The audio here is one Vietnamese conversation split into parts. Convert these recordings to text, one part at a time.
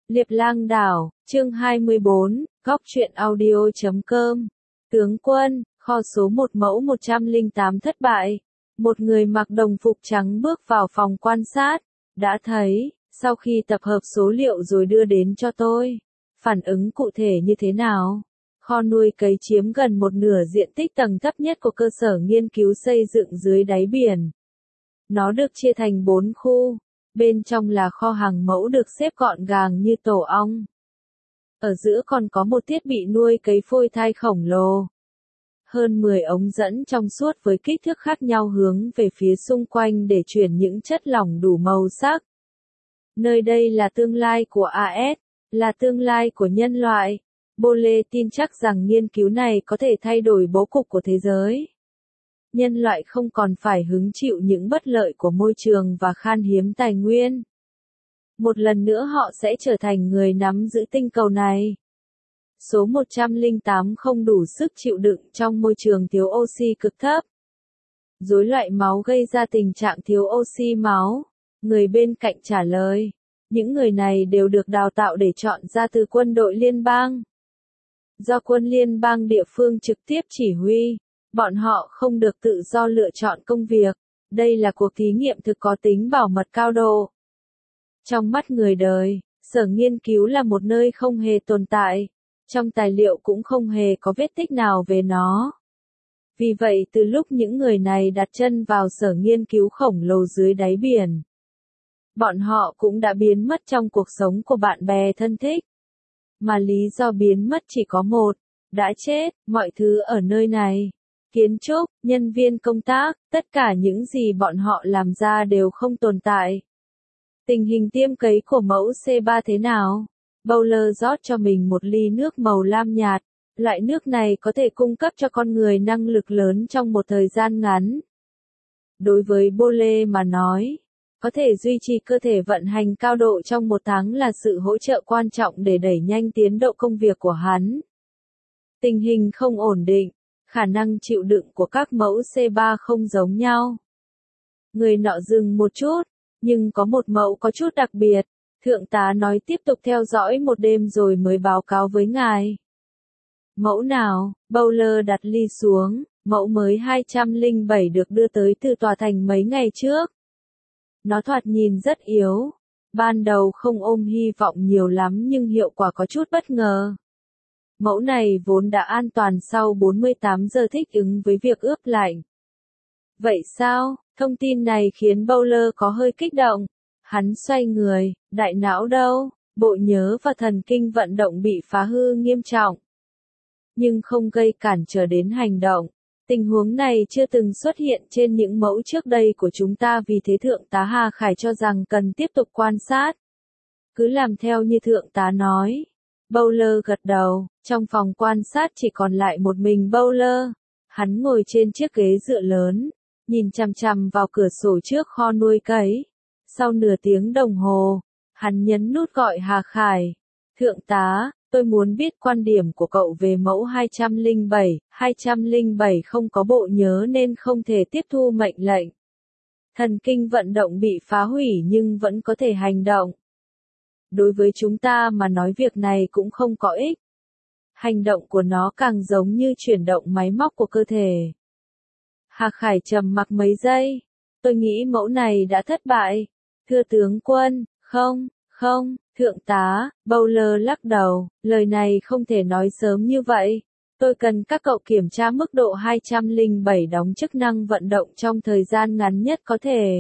Liệp Lang Đảo, chương 24, góc truyện audio.com. Tướng quân, kho số 1 mẫu 108 thất bại. Một người mặc đồng phục trắng bước vào phòng quan sát. Đã thấy, sau khi tập hợp số liệu rồi đưa đến cho tôi. Phản ứng cụ thể như thế nào? Kho nuôi cấy chiếm gần một nửa diện tích tầng thấp nhất của cơ sở nghiên cứu xây dựng dưới đáy biển. Nó được chia thành 4 khu. Bên trong là kho hàng mẫu được xếp gọn gàng như tổ ong. Ở giữa còn có một thiết bị nuôi cấy phôi thai khổng lồ. Hơn 10 ống dẫn trong suốt với kích thước khác nhau hướng về phía xung quanh để chuyển những chất lỏng đủ màu sắc. Nơi đây là tương lai của AS, là tương lai của nhân loại. Bolle tin chắc rằng nghiên cứu này có thể thay đổi bố cục của thế giới. Nhân loại không còn phải hứng chịu những bất lợi của môi trường và khan hiếm tài nguyên. Một lần nữa họ sẽ trở thành người nắm giữ tinh cầu này. Số 108 không đủ sức chịu đựng trong môi trường thiếu oxy cực thấp. Rối loạn máu gây ra tình trạng thiếu oxy máu. Người bên cạnh trả lời, những người này đều được đào tạo để chọn ra từ quân đội liên bang. Do quân liên bang địa phương trực tiếp chỉ huy. Bọn họ không được tự do lựa chọn công việc. Đây là cuộc thí nghiệm thực có tính bảo mật cao độ. Trong mắt người đời, sở nghiên cứu là một nơi không hề tồn tại. Trong tài liệu cũng không hề có vết tích nào về nó. Vì vậy từ lúc những người này đặt chân vào sở nghiên cứu khổng lồ dưới đáy biển, bọn họ cũng đã biến mất trong cuộc sống của bạn bè thân thích. Mà lý do biến mất chỉ có một, đã chết, mọi thứ ở nơi này. Kiến trúc, nhân viên công tác, tất cả những gì bọn họ làm ra đều không tồn tại. Tình hình tiêm cấy của mẫu C3 thế nào? Bowler rót cho mình một ly nước màu lam nhạt. Loại nước này có thể cung cấp cho con người năng lực lớn trong một thời gian ngắn. Đối với Bolle mà nói, có thể duy trì cơ thể vận hành cao độ trong một tháng là sự hỗ trợ quan trọng để đẩy nhanh tiến độ công việc của hắn. Tình hình không ổn định. Khả năng chịu đựng của các mẫu C3 không giống nhau. Người nọ dừng một chút, nhưng có một mẫu có chút đặc biệt. Thượng tá nói tiếp tục theo dõi một đêm rồi mới báo cáo với ngài. Mẫu nào? Bowler đặt ly xuống, mẫu mới 207 được đưa tới từ tòa thành mấy ngày trước. Nó thoạt nhìn rất yếu. Ban đầu không ôm hy vọng nhiều lắm nhưng hiệu quả có chút bất ngờ. Mẫu này vốn đã an toàn sau 48 giờ thích ứng với việc ướp lạnh. Vậy sao? Thông tin này khiến Bowler có hơi kích động. Hắn xoay người, đại não đâu? Bộ nhớ và thần kinh vận động bị phá hư nghiêm trọng. Nhưng không gây cản trở đến hành động. Tình huống này chưa từng xuất hiện trên những mẫu trước đây của chúng ta vì thế Thượng tá Hà Khải cho rằng cần tiếp tục quan sát. Cứ làm theo như Thượng tá nói. Bowler gật đầu, trong phòng quan sát chỉ còn lại một mình Bowler. Hắn ngồi trên chiếc ghế dựa lớn, nhìn chằm chằm vào cửa sổ trước kho nuôi cấy. Sau nửa tiếng đồng hồ, hắn nhấn nút gọi Hà Khải. Thượng tá, tôi muốn biết quan điểm của cậu về mẫu 207. 207 không có bộ nhớ nên không thể tiếp thu mệnh lệnh. Thần kinh vận động bị phá hủy nhưng vẫn có thể hành động. Đối với chúng ta mà nói việc này cũng không có ích. Hành động của nó càng giống như chuyển động máy móc của cơ thể. Hà Khải trầm mặc mấy giây. Tôi nghĩ mẫu này đã thất bại. Thưa tướng quân, không, thượng tá, Bowler lắc đầu, lời này không thể nói sớm như vậy. Tôi cần các cậu kiểm tra mức độ 207 đóng chức năng vận động trong thời gian ngắn nhất có thể.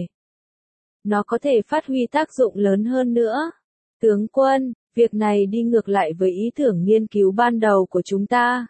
Nó có thể phát huy tác dụng lớn hơn nữa. Tướng quân, việc này đi ngược lại với ý tưởng nghiên cứu ban đầu của chúng ta.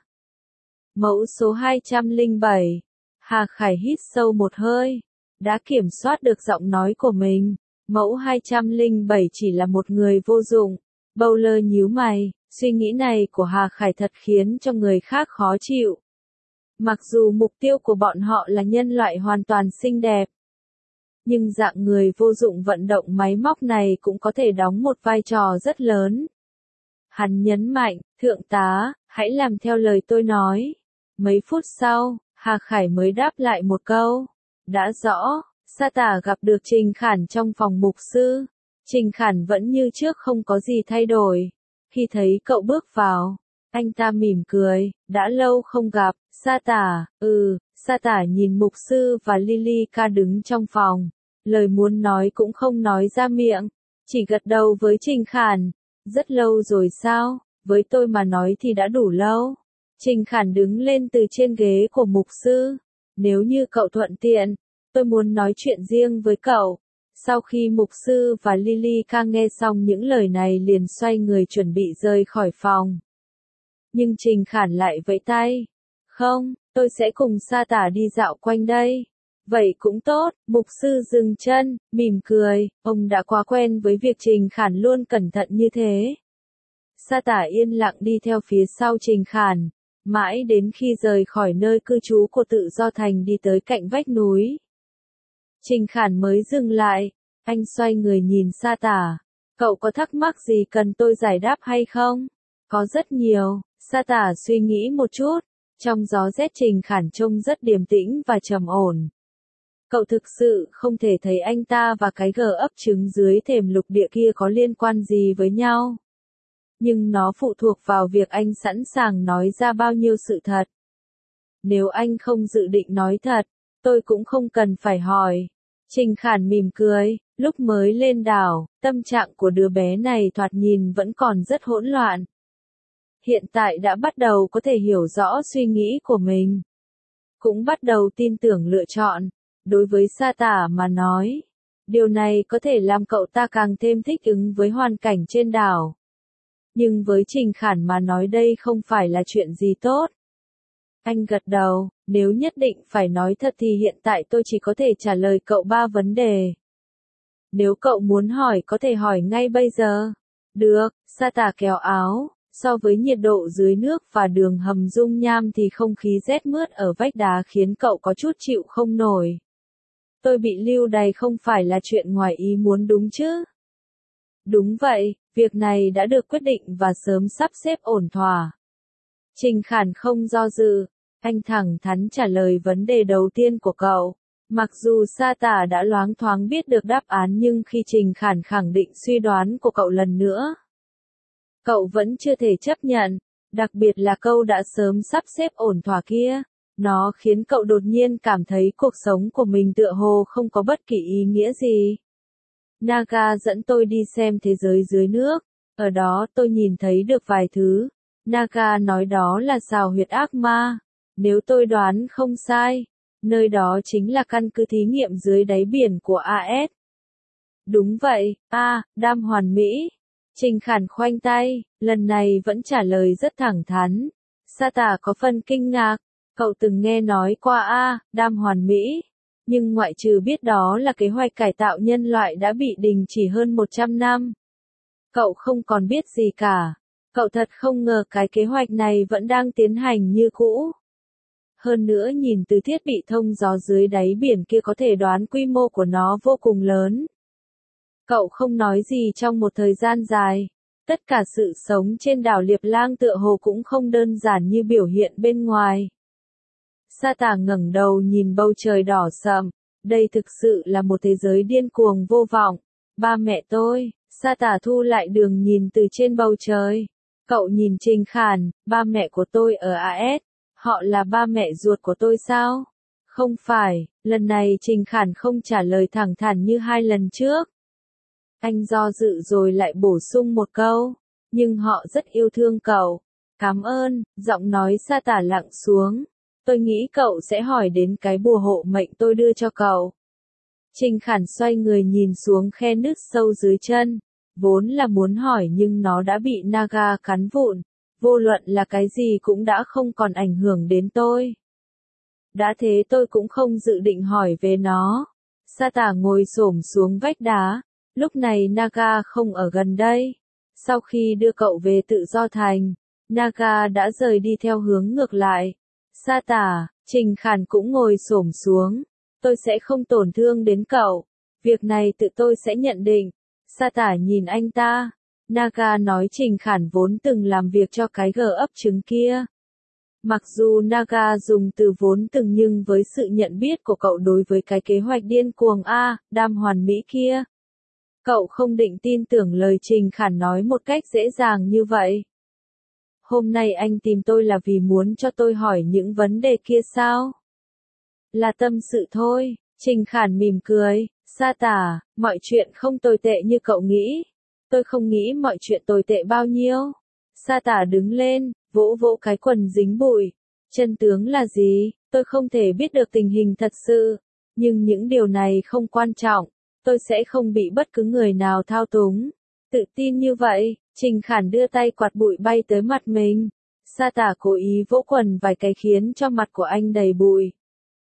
Mẫu số 207. Hà Khải hít sâu một hơi. Đã kiểm soát được giọng nói của mình. Mẫu 207 chỉ là một người vô dụng. Bowler nhíu mày. Suy nghĩ này của Hà Khải thật khiến cho người khác khó chịu. Mặc dù mục tiêu của bọn họ là nhân loại hoàn toàn xinh đẹp. Nhưng dạng người vô dụng vận động máy móc này cũng có thể đóng một vai trò rất lớn. Hắn nhấn mạnh, thượng tá, hãy làm theo lời tôi nói. Mấy phút sau, Hà Khải mới đáp lại một câu. Đã rõ, Sa Tả gặp được Trình Khản trong phòng mục sư. Trình Khản vẫn như trước không có gì thay đổi. Khi thấy cậu bước vào, anh ta mỉm cười, đã lâu không gặp, Sa Tả, Sa Tả nhìn mục sư và Lily ca đứng trong phòng, lời muốn nói cũng không nói ra miệng, chỉ gật đầu với Trình Khản, rất lâu rồi sao, với tôi mà nói thì đã đủ lâu. Trình Khản đứng lên từ trên ghế của mục sư, nếu như cậu thuận tiện, tôi muốn nói chuyện riêng với cậu. Sau khi mục sư và Lily ca nghe xong những lời này liền xoay người chuẩn bị rời khỏi phòng. Nhưng Trình Khản lại vẫy tay. Không, tôi sẽ cùng Sa Tả đi dạo quanh đây. Vậy cũng tốt, mục sư dừng chân, mỉm cười, ông đã quá quen với việc Trình Khản luôn cẩn thận như thế. Sa Tả yên lặng đi theo phía sau Trình Khản, mãi đến khi rời khỏi nơi cư trú của Tự Do Thành đi tới cạnh vách núi. Trình Khản mới dừng lại, anh xoay người nhìn Sa Tả. Cậu có thắc mắc gì cần tôi giải đáp hay không? Có rất nhiều, Sa Tả suy nghĩ một chút, trong gió rét Trình Khản trông rất điềm tĩnh và trầm ổn. Cậu thực sự không thể thấy anh ta và cái gờ ấp trứng dưới thềm lục địa kia có liên quan gì với nhau. Nhưng nó phụ thuộc vào việc anh sẵn sàng nói ra bao nhiêu sự thật. Nếu anh không dự định nói thật, tôi cũng không cần phải hỏi. Trình Khản mỉm cười, lúc mới lên đảo, tâm trạng của đứa bé này thoạt nhìn vẫn còn rất hỗn loạn. Hiện tại đã bắt đầu có thể hiểu rõ suy nghĩ của mình. Cũng bắt đầu tin tưởng lựa chọn. Đối với Sa Tả mà nói, điều này có thể làm cậu ta càng thêm thích ứng với hoàn cảnh trên đảo. Nhưng với Trình Khản mà nói đây không phải là chuyện gì tốt. Anh gật đầu, nếu nhất định phải nói thật thì hiện tại tôi chỉ có thể trả lời cậu 3 vấn đề. Nếu cậu muốn hỏi có thể hỏi ngay bây giờ. Được, Sa Tả kéo áo, so với nhiệt độ dưới nước và đường hầm dung nham thì không khí rét mướt ở vách đá khiến cậu có chút chịu không nổi. Tôi bị lưu đày không phải là chuyện ngoài ý muốn đúng chứ? Đúng vậy, việc này đã được quyết định và sớm sắp xếp ổn thỏa. Trình Khản không do dự, anh thẳng thắn trả lời vấn đề đầu tiên của cậu. Mặc dù Sa Tả đã loáng thoáng biết được đáp án nhưng khi Trình Khản khẳng định suy đoán của cậu lần nữa, cậu vẫn chưa thể chấp nhận, đặc biệt là câu đã sớm sắp xếp ổn thỏa kia. Nó khiến cậu đột nhiên cảm thấy cuộc sống của mình tựa hồ không có bất kỳ ý nghĩa gì. Naga dẫn tôi đi xem thế giới dưới nước, ở đó tôi nhìn thấy được vài thứ. Naga nói đó là sào huyệt ác ma. Nếu tôi đoán không sai, nơi đó chính là căn cứ thí nghiệm dưới đáy biển của AS. Đúng vậy, đam hoàn mỹ. Trình Khản khoanh tay, lần này vẫn trả lời rất thẳng thắn. Sa Tả có phần kinh ngạc. Cậu từng nghe nói qua đam hoàn mỹ, nhưng ngoại trừ biết đó là kế hoạch cải tạo nhân loại đã bị đình chỉ hơn 100 năm. Cậu không còn biết gì cả. Cậu thật không ngờ cái kế hoạch này vẫn đang tiến hành như cũ. Hơn nữa nhìn từ thiết bị thông gió dưới đáy biển kia có thể đoán quy mô của nó vô cùng lớn. Cậu không nói gì trong một thời gian dài. Tất cả sự sống trên đảo Liệp Lang tựa hồ cũng không đơn giản như biểu hiện bên ngoài. Sa Tả ngẩng đầu nhìn bầu trời đỏ sậm, đây thực sự là một thế giới điên cuồng vô vọng. Ba mẹ tôi, Sa Tả thu lại đường nhìn từ trên bầu trời. Cậu nhìn Trình Khản, ba mẹ của tôi ở AS, họ là ba mẹ ruột của tôi sao? Không phải, lần này Trình Khản không trả lời thẳng thắn như 2 lần trước. Anh do dự rồi lại bổ sung một câu, nhưng họ rất yêu thương cậu. Cảm ơn, giọng nói Sa Tả lặng xuống. Tôi nghĩ cậu sẽ hỏi đến cái bùa hộ mệnh tôi đưa cho cậu. Trình Khản xoay người nhìn xuống khe nước sâu dưới chân. Vốn là muốn hỏi nhưng nó đã bị Naga cắn vụn. Vô luận là cái gì cũng đã không còn ảnh hưởng đến tôi. Đã thế tôi cũng không dự định hỏi về nó. Sa Tả ngồi xổm xuống vách đá. Lúc này Naga không ở gần đây. Sau khi đưa cậu về Tự Do Thành, Naga đã rời đi theo hướng ngược lại. Sa Tả, Trình Khản cũng ngồi xổm xuống. Tôi sẽ không tổn thương đến cậu. Việc này tự tôi sẽ nhận định. Sa Tả nhìn anh ta. Naga nói Trình Khản vốn từng làm việc cho cái gờ ấp trứng kia. Mặc dù Naga dùng từ vốn từng nhưng với sự nhận biết của cậu đối với cái kế hoạch điên cuồng đam hoàn mỹ kia, Cậu không định tin tưởng lời Trình Khản nói một cách dễ dàng như vậy. Hôm nay anh tìm tôi là vì muốn cho tôi hỏi những vấn đề kia sao? Là tâm sự thôi, Trình Khản mỉm cười, Sa Tả, mọi chuyện không tồi tệ như cậu nghĩ. Tôi không nghĩ mọi chuyện tồi tệ bao nhiêu. Sa Tả đứng lên, vỗ vỗ cái quần dính bụi. Chân tướng là gì? Tôi không thể biết được tình hình thật sự. Nhưng những điều này không quan trọng. Tôi sẽ không bị bất cứ người nào thao túng. Tự tin như vậy, Trình Khản đưa tay quạt bụi bay tới mặt mình. Sa Tả cố ý vỗ quần vài cái khiến cho mặt của anh đầy bụi.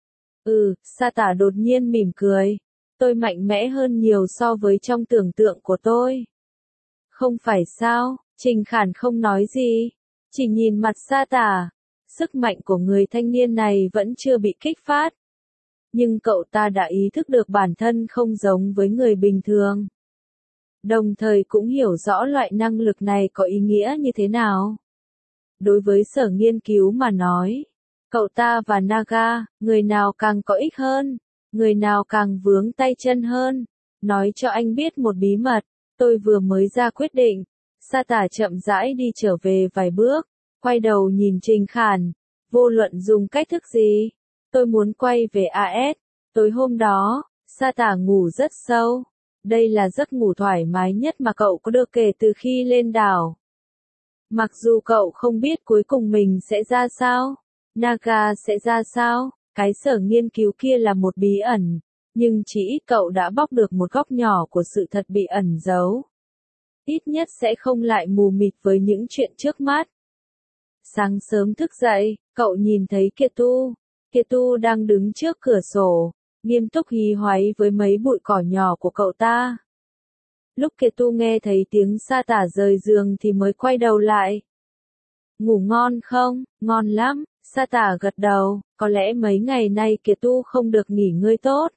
Sa Tả đột nhiên mỉm cười. Tôi mạnh mẽ hơn nhiều so với trong tưởng tượng của tôi. Không phải sao? Trình Khản không nói gì. Chỉ nhìn mặt Sa Tả. Sức mạnh của người thanh niên này vẫn chưa bị kích phát. Nhưng cậu ta đã ý thức được bản thân không giống với người bình thường. Đồng thời cũng hiểu rõ loại năng lực này có ý nghĩa như thế nào. Đối với sở nghiên cứu mà nói, cậu ta và Naga, người nào càng có ích hơn, người nào càng vướng tay chân hơn. Nói cho anh biết một bí mật, tôi vừa mới ra quyết định. Sa Tả chậm rãi đi trở về vài bước, quay đầu nhìn Trình Khản. Vô luận dùng cách thức gì, tôi muốn quay về AS. Tối hôm đó, Sa Tả ngủ rất sâu. Đây là giấc ngủ thoải mái nhất mà cậu có được kể từ khi lên đảo. Mặc dù cậu không biết cuối cùng mình sẽ ra sao, Naga sẽ ra sao, cái sở nghiên cứu kia là một bí ẩn, nhưng chỉ ít cậu đã bóc được một góc nhỏ của sự thật bị ẩn giấu. Ít nhất sẽ không lại mù mịt với những chuyện trước mắt. Sáng sớm thức dậy, cậu nhìn thấy Kiệt Tu đang đứng trước cửa sổ, nghiêm túc hí hoáy với mấy bụi cỏ nhỏ của cậu ta. Lúc Kiệt Tu nghe thấy tiếng Sa Tả rời giường thì mới quay đầu lại. Ngủ ngon không? Ngon lắm, Sa Tả gật đầu, có lẽ mấy ngày nay Kiệt Tu không được nghỉ ngơi tốt.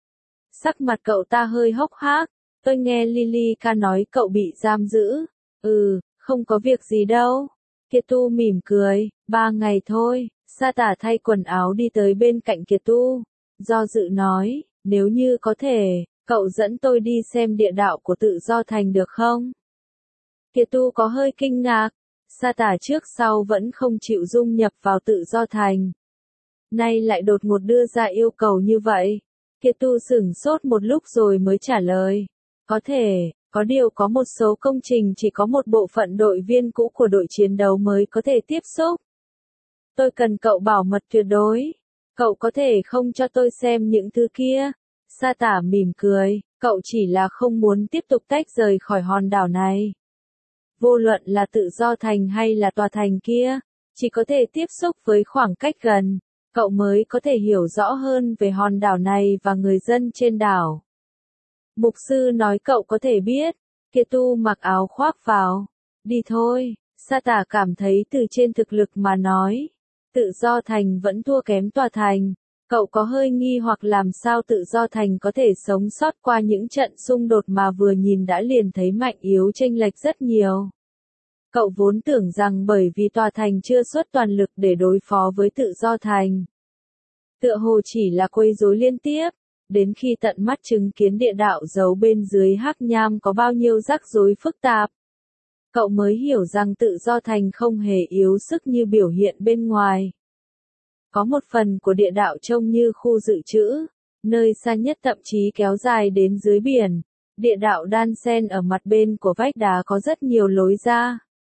Sắc mặt cậu ta hơi hốc hác, tôi nghe Lilica nói cậu bị giam giữ. Không có việc gì đâu. Kiệt Tu mỉm cười, 3 ngày thôi. Sa Tả thay quần áo đi tới bên cạnh Kiệt Tu. Do dự nói, nếu như có thể, cậu dẫn tôi đi xem địa đạo của Tự Do Thành được không? Kiệt Tu có hơi kinh ngạc. Sa Tả trước sau vẫn không chịu dung nhập vào Tự Do Thành. Nay lại đột ngột đưa ra yêu cầu như vậy. Kiệt Tu sửng sốt một lúc rồi mới trả lời. Có thể, có điều có một số công trình chỉ có một bộ phận đội viên cũ của đội chiến đấu mới có thể tiếp xúc. Tôi cần cậu bảo mật tuyệt đối. Cậu có thể không cho tôi xem những thứ kia. Sa Tả mỉm cười, cậu chỉ là không muốn tiếp tục tách rời khỏi hòn đảo này. Vô luận là Tự Do Thành hay là tòa thành kia, chỉ có thể tiếp xúc với khoảng cách gần, cậu mới có thể hiểu rõ hơn về hòn đảo này và người dân trên đảo. Mục sư nói cậu có thể biết. Kiệt Tu mặc áo khoác vào. Đi thôi. Sa Tả cảm thấy từ trên thực lực mà nói, Tự Do Thành vẫn thua kém tòa thành. Cậu có hơi nghi hoặc làm sao Tự Do Thành có thể sống sót qua những trận xung đột mà vừa nhìn đã liền thấy mạnh yếu chênh lệch rất nhiều. Cậu vốn tưởng rằng bởi vì tòa thành chưa xuất toàn lực để đối phó với Tự Do Thành, tựa hồ chỉ là quấy rối liên tiếp, đến khi tận mắt chứng kiến địa đạo giấu bên dưới Hắc Nham có bao nhiêu rắc rối phức tạp, cậu mới hiểu rằng Tự Do Thành không hề yếu sức như biểu hiện bên ngoài. Có một phần của địa đạo trông như khu dự trữ, nơi xa nhất thậm chí kéo dài đến dưới biển. Địa đạo đan xen ở mặt bên của vách đá có rất nhiều lối ra.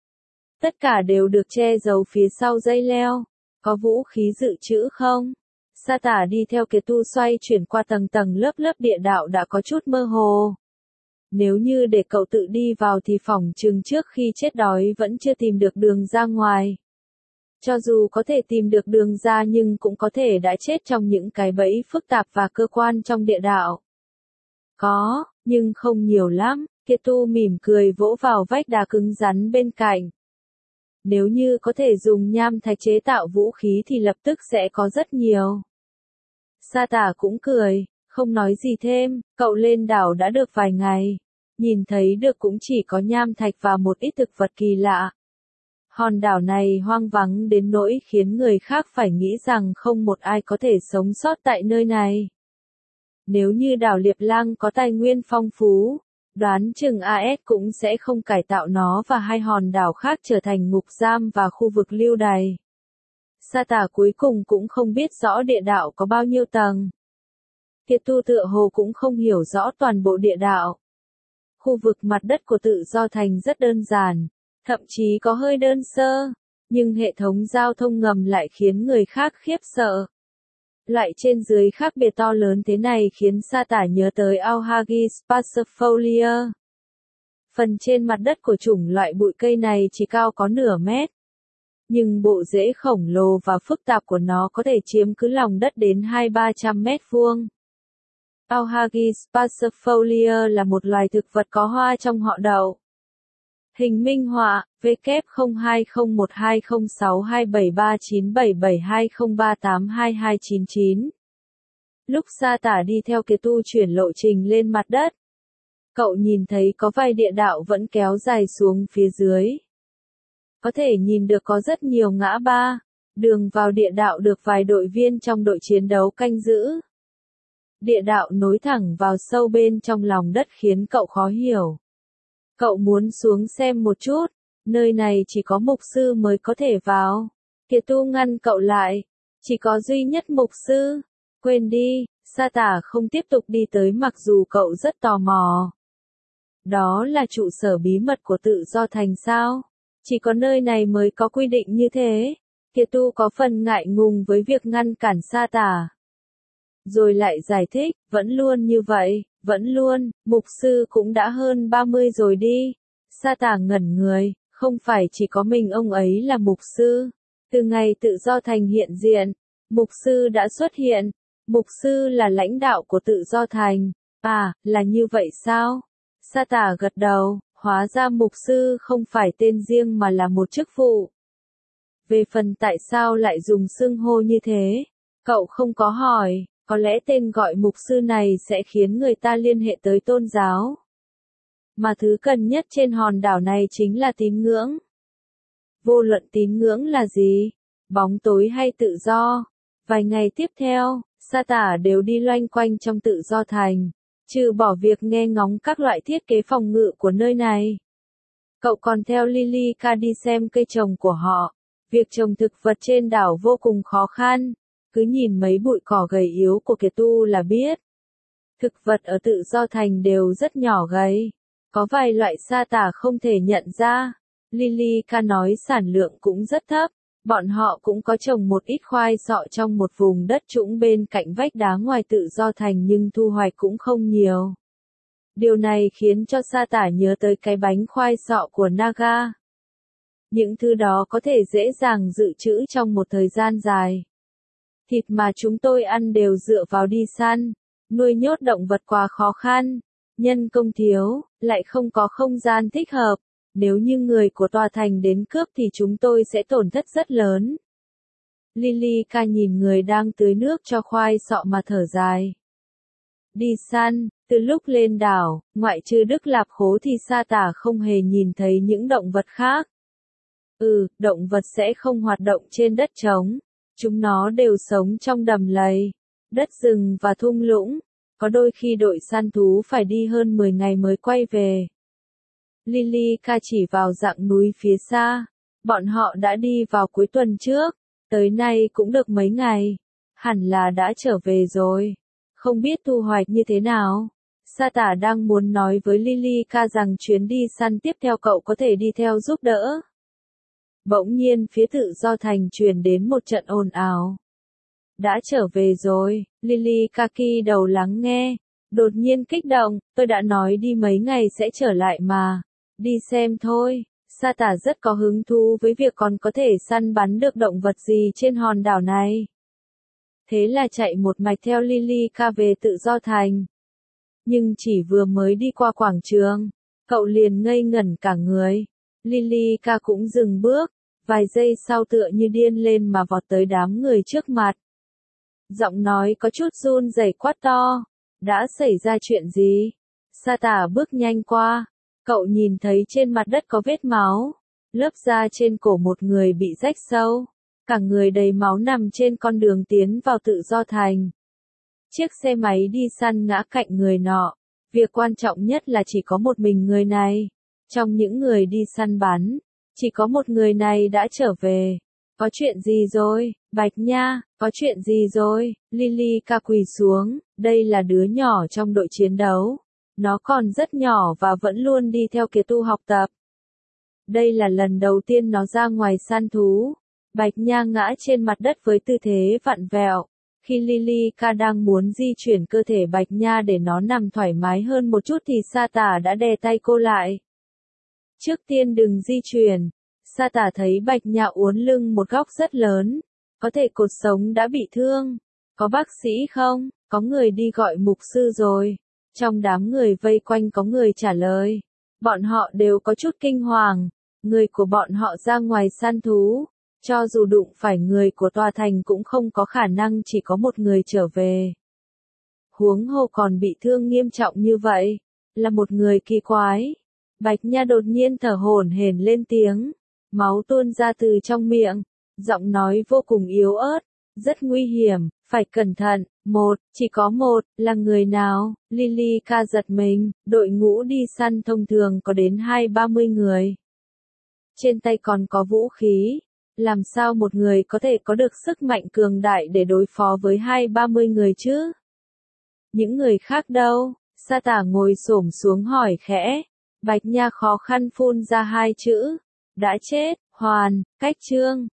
Tất cả đều được che giấu phía sau dây leo. Có vũ khí dự trữ không? Sa Tả đi theo Kiệt Tu xoay chuyển qua tầng tầng lớp lớp địa đạo đã có chút mơ hồ. Nếu như để cậu tự đi vào thì phỏng chừng trước khi chết đói vẫn chưa tìm được đường ra ngoài. Cho dù có thể tìm được đường ra nhưng cũng có thể đã chết trong những cái bẫy phức tạp và cơ quan trong địa đạo. Có, nhưng không nhiều lắm. Kiệt Tu mỉm cười vỗ vào vách đá cứng rắn bên cạnh. Nếu như có thể dùng nham thạch chế tạo vũ khí thì lập tức sẽ có rất nhiều. Sa Tả cũng cười, không nói gì thêm, cậu lên đảo đã được vài ngày. Nhìn thấy được cũng chỉ có nham thạch và một ít thực vật kỳ lạ. Hòn đảo này hoang vắng đến nỗi khiến người khác phải nghĩ rằng không một ai có thể sống sót tại nơi này. Nếu như đảo Liệp Lang có tài nguyên phong phú, Đoán chừng AS cũng sẽ không cải tạo nó và hai hòn đảo khác trở thành ngục giam và khu vực lưu đày. Sa tả cuối cùng cũng không biết rõ địa đạo có bao nhiêu tầng. Kiệt Tu tựa hồ cũng không hiểu rõ toàn bộ địa đạo. Khu vực mặt đất của tự do thành rất đơn giản, thậm chí có hơi đơn sơ, nhưng hệ thống giao thông ngầm lại khiến người khác khiếp sợ. Loại trên dưới khác biệt to lớn thế này khiến sa tả nhớ tới Auhagi sparsifolia. Phần trên mặt đất của chủng loại bụi cây này chỉ cao có nửa mét. Nhưng bộ rễ khổng lồ và phức tạp của nó có thể chiếm cứ lòng đất đến 200-300 mét vuông. Auhagi sparsifolia là một loài thực vật có hoa trong họ đậu. Hình minh họa, W0201206273977203822299. Lúc sa tả đi theo Kiệt Tu chuyển lộ trình lên mặt đất, cậu nhìn thấy có vài địa đạo vẫn kéo dài xuống phía dưới. Có thể nhìn được có rất nhiều ngã ba, đường vào địa đạo được vài đội viên trong đội chiến đấu canh giữ. Địa đạo nối thẳng vào sâu bên trong lòng đất khiến cậu khó hiểu. Cậu muốn xuống xem một chút, nơi này chỉ có mục sư mới có thể vào. Kiệt Tu ngăn cậu lại, chỉ có duy nhất mục sư. Quên đi, sa tả không tiếp tục đi tới mặc dù cậu rất tò mò. Đó là trụ sở bí mật của tự do thành sao? Chỉ có nơi này mới có quy định như thế. Kiệt Tu có phần ngại ngùng với việc ngăn cản sa tả. Rồi lại giải thích, vẫn luôn như vậy, vẫn luôn, mục sư cũng đã hơn 30 rồi đi. Sa tả ngẩn người, không phải chỉ có mình ông ấy là mục sư. Từ ngày tự do thành hiện diện, mục sư đã xuất hiện. Mục sư là lãnh đạo của tự do thành. À, là như vậy sao? Sa tả gật đầu, hóa ra mục sư không phải tên riêng mà là một chức vụ. Về phần tại sao lại dùng xưng hô như thế, cậu không có hỏi. Có lẽ tên gọi mục sư này sẽ khiến người ta liên hệ tới tôn giáo. Mà thứ cần nhất trên hòn đảo này chính là tín ngưỡng. Vô luận tín ngưỡng là gì, bóng tối hay tự do. Vài ngày tiếp theo, sa tả đều đi loanh quanh trong tự do thành, trừ bỏ việc nghe ngóng các loại thiết kế phòng ngự của nơi này. Cậu còn theo Lilica đi xem cây trồng của họ. Việc trồng thực vật trên đảo vô cùng khó khăn. Cứ nhìn mấy bụi cỏ gầy yếu của Kiệt Tu là biết. Thực vật ở tự do thành đều rất nhỏ gầy. Có vài loại sa tả không thể nhận ra. Lilica nói sản lượng cũng rất thấp. Bọn họ cũng có trồng một ít khoai sọ trong một vùng đất trũng bên cạnh vách đá ngoài tự do thành nhưng thu hoạch cũng không nhiều. Điều này khiến cho sa tả nhớ tới cái bánh khoai sọ của Naga. Những thứ đó có thể dễ dàng dự trữ trong một thời gian dài. Thịt mà chúng tôi ăn đều dựa vào đi săn, nuôi nhốt động vật quá khó khăn, nhân công thiếu, lại không có không gian thích hợp. Nếu như người của tòa thành đến cướp thì chúng tôi sẽ tổn thất rất lớn. Lilica nhìn người đang tưới nước cho khoai sọ mà thở dài. Đi săn, từ lúc lên đảo, ngoại trừ Đức Lạp Khố thì sa tả không hề nhìn thấy những động vật khác. Động vật sẽ không hoạt động trên đất trống. Chúng nó đều sống trong đầm lầy, đất rừng và thung lũng. Có đôi khi đội săn thú phải đi hơn 10 ngày mới quay về. Lilica chỉ vào dặng núi phía xa. Bọn họ đã đi vào cuối tuần trước. Tới nay cũng được mấy ngày. Hẳn là đã trở về rồi. Không biết thu hoạch như thế nào. Sa tả đang muốn nói với Lilica rằng chuyến đi săn tiếp theo cậu có thể đi theo giúp đỡ. Bỗng nhiên phía tự do thành truyền đến một trận ồn ào. Đã trở về rồi, Lilica kỳ đầu lắng nghe. Đột nhiên kích động, tôi đã nói đi mấy ngày sẽ trở lại mà. Đi xem thôi. Sa tả rất có hứng thú với việc còn có thể săn bắn được động vật gì trên hòn đảo này. Thế là chạy một mạch theo Lilica về tự do thành. Nhưng chỉ vừa mới đi qua quảng trường, cậu liền ngây ngẩn cả người. Lilica cũng dừng bước, vài giây sau tựa như điên lên mà vọt tới đám người trước mặt. Giọng nói có chút run rẩy quát to. Đã xảy ra chuyện gì? Sa tả bước nhanh qua. Cậu nhìn thấy trên mặt đất có vết máu. Lớp da trên cổ một người bị rách sâu. Cả người đầy máu nằm trên con đường tiến vào tự do thành. Chiếc xe máy đi săn ngã cạnh người nọ. Việc quan trọng nhất là chỉ có một mình người này. Trong những người đi săn bắn, chỉ có một người này đã trở về. Có chuyện gì rồi, Bạch Nha, có chuyện gì rồi? Lily quỳ xuống, đây là đứa nhỏ trong đội chiến đấu. Nó còn rất nhỏ và vẫn luôn đi theo Kiệt Tu học tập. Đây là lần đầu tiên nó ra ngoài săn thú. Bạch Nha ngã trên mặt đất với tư thế vặn vẹo. Khi Lily đang muốn di chuyển cơ thể Bạch Nha để nó nằm thoải mái hơn một chút thì Sa Tả đã đè tay cô lại. Trước tiên đừng di chuyển. Sa Tả thấy Bạch Nha uốn lưng một góc rất lớn. Có thể cột sống đã bị thương. Có bác sĩ không? Có người đi gọi mục sư rồi. Trong đám người vây quanh có người trả lời. Bọn họ đều có chút kinh hoàng. Người của bọn họ ra ngoài săn thú. Cho dù đụng phải người của tòa thành cũng không có khả năng chỉ có một người trở về. Huống hồ còn bị thương nghiêm trọng như vậy. Là một người kỳ quái. Bạch Nha đột nhiên thở hổn hển lên tiếng. Máu tuôn ra từ trong miệng. Giọng nói vô cùng yếu ớt. Rất nguy hiểm, phải cẩn thận. Chỉ có một, là người nào? Lily giật mình, đội ngũ đi săn thông thường có đến 20-30 người. Trên tay còn có vũ khí. Làm sao một người có thể có được sức mạnh cường đại để đối phó với 20-30 người chứ? Những người khác đâu? Sa Tả ngồi xổm xuống hỏi khẽ. Bạch Nha khó khăn phun ra 2 chữ. Đã chết, Hoàn, Cách Trương.